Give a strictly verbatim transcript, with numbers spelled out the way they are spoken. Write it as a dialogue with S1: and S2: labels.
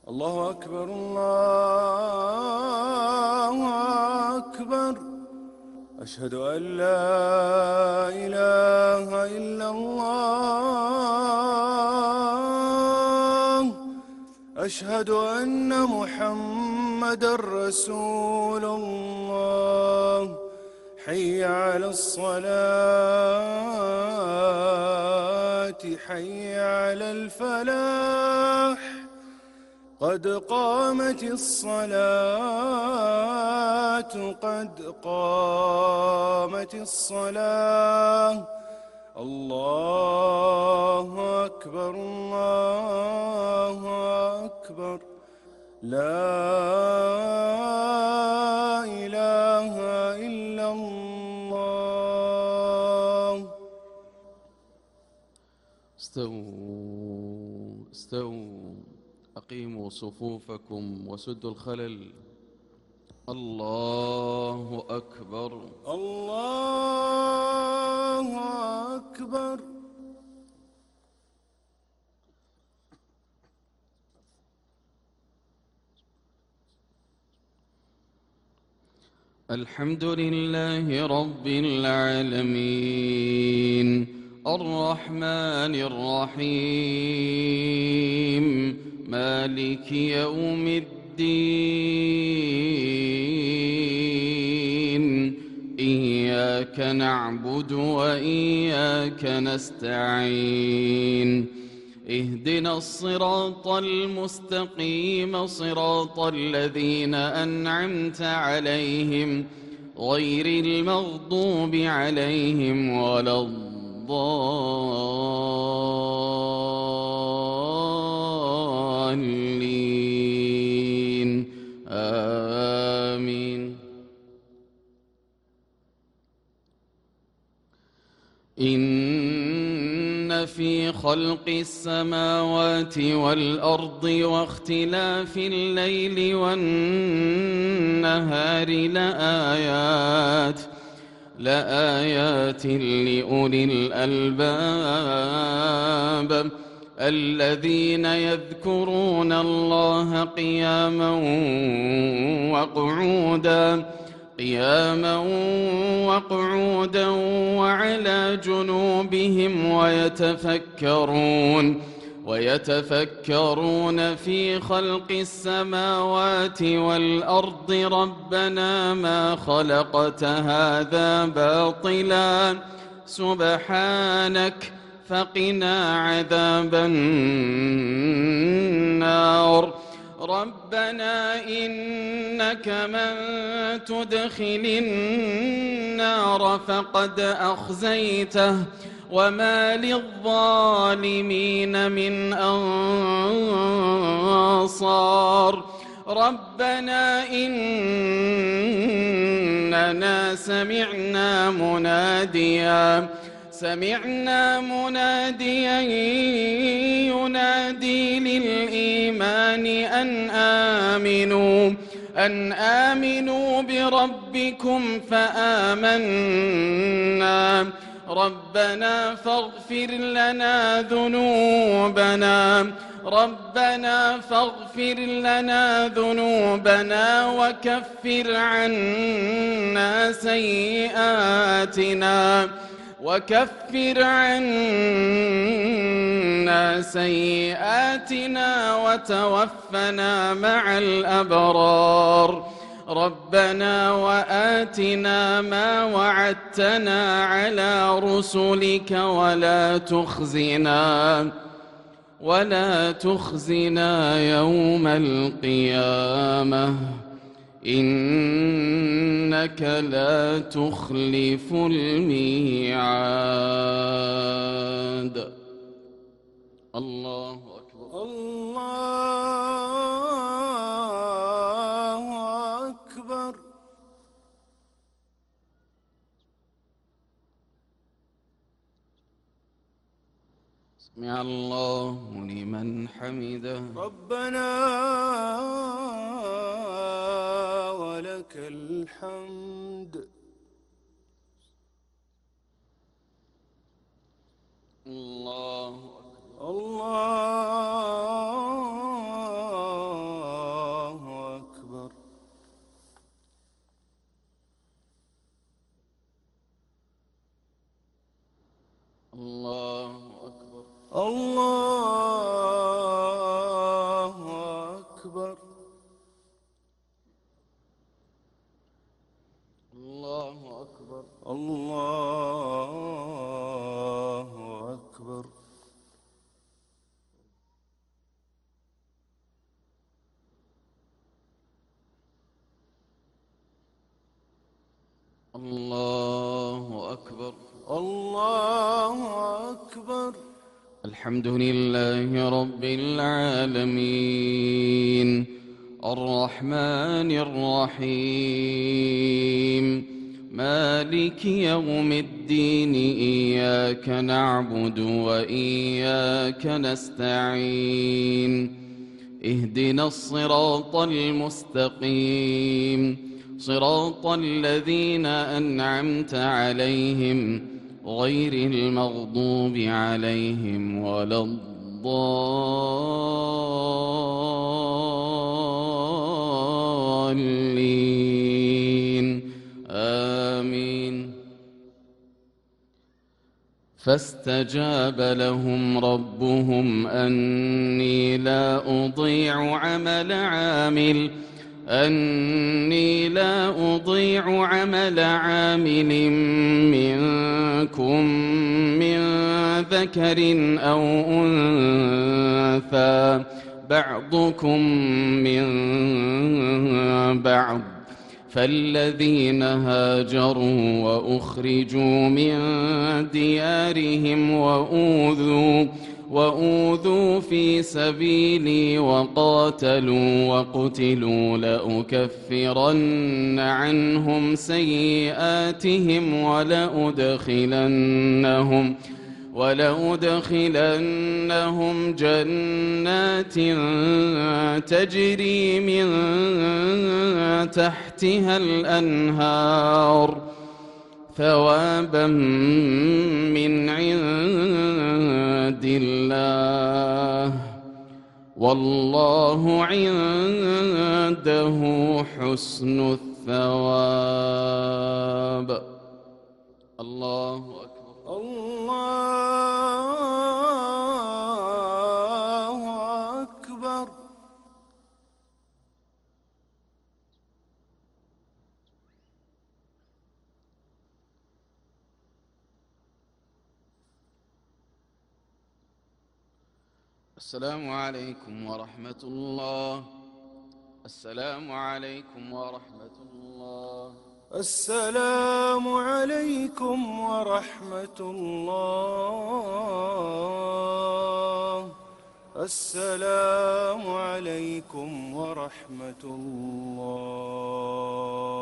S1: الله أكبر الله أكبر. أشهد أن لا إله إلا الله. أشهد أن محمدًا رسول الله. حي على الصلاة حي على الفلاح. قد قامت الصلاة قد قامت الصلاة. الله أكبر الله أكبر. لا إله إلا الله.
S2: استووا استووا أقيموا صفوفكم وسدوا الخلل. الله أكبر
S1: الله أكبر.
S2: الحمد لله رب العالمين الرحمن الرحيم مالك يوم الدين. إياك نعبد وإياك نستعين. اهدنا الصراط المستقيم صراط الذين أنعمت عليهم غير المغضوب عليهم ولا الضالين. آمين. إن في خلق السماوات والأرض واختلاف الليل والنهار لآيات لآيات لأولي الألباب الذين يذكرون الله قياما وقعودا قياما وقعودا وعلى جنوبهم ويتفكرون ويتفكرون في خلق السماوات والأرض ربنا ما خلقت هذا باطلا سبحانك فقنا عذاب النار. ربنا إنك من تدخل النار فقد أخزيته وما للظالمين من أنصار. ربنا إننا سمعنا مناديا سمعنا مناديا ينادي للإيمان أن آمنوا أن آمنوا بربكم فآمنا. ربنا فاغفر لنا ذنوبنا ربنا فاغفر لنا ذنوبنا وكفر عنا سيئاتنا وكفر عنا سيئاتنا وتوفنا مع الأبرار. ربنا وآتنا ما وعدتنا على رسلك ولا تخزنا ولا تخزنا يوم القيامة إنك لا تخلف الميعاد. الله أكبر
S1: الله أكبر.
S2: سمع الله لمن حمده.
S1: ربنا ولك الحمد.
S2: الله
S1: الله
S2: الله أكبر.
S1: الله أكبر.
S2: الحمد لله رب العالمين الرحمن الرحيم مالك يوم الدين إياك نعبد وإياك نستعين اهدنا الصراط المستقيم صراط الذين أنعمت عليهم غير المغضوب عليهم ولا الضالين آمين. فاستجاب لهم ربهم أني لا أضيع عمل عامل أني لا أضيع عمل عامل منكم من ذكر أو أنثى بعضكم من بعض فالذين هاجروا وأخرجوا من ديارهم وأوذوا وأوذوا في سبيلي وقاتلوا وقتلوا لأكفرن عنهم سيئاتهم ولأدخلنهم ولأدخلنهم جنات تجري من تحتها الأنهار ثوابا من عند الله والله عنده حسن الثواب. الله أكبر.
S1: الله أكبر.
S2: السلام عليكم ورحمة الله. السلام عليكم ورحمة الله.
S1: السلام عليكم ورحمة الله. السلام عليكم ورحمة الله.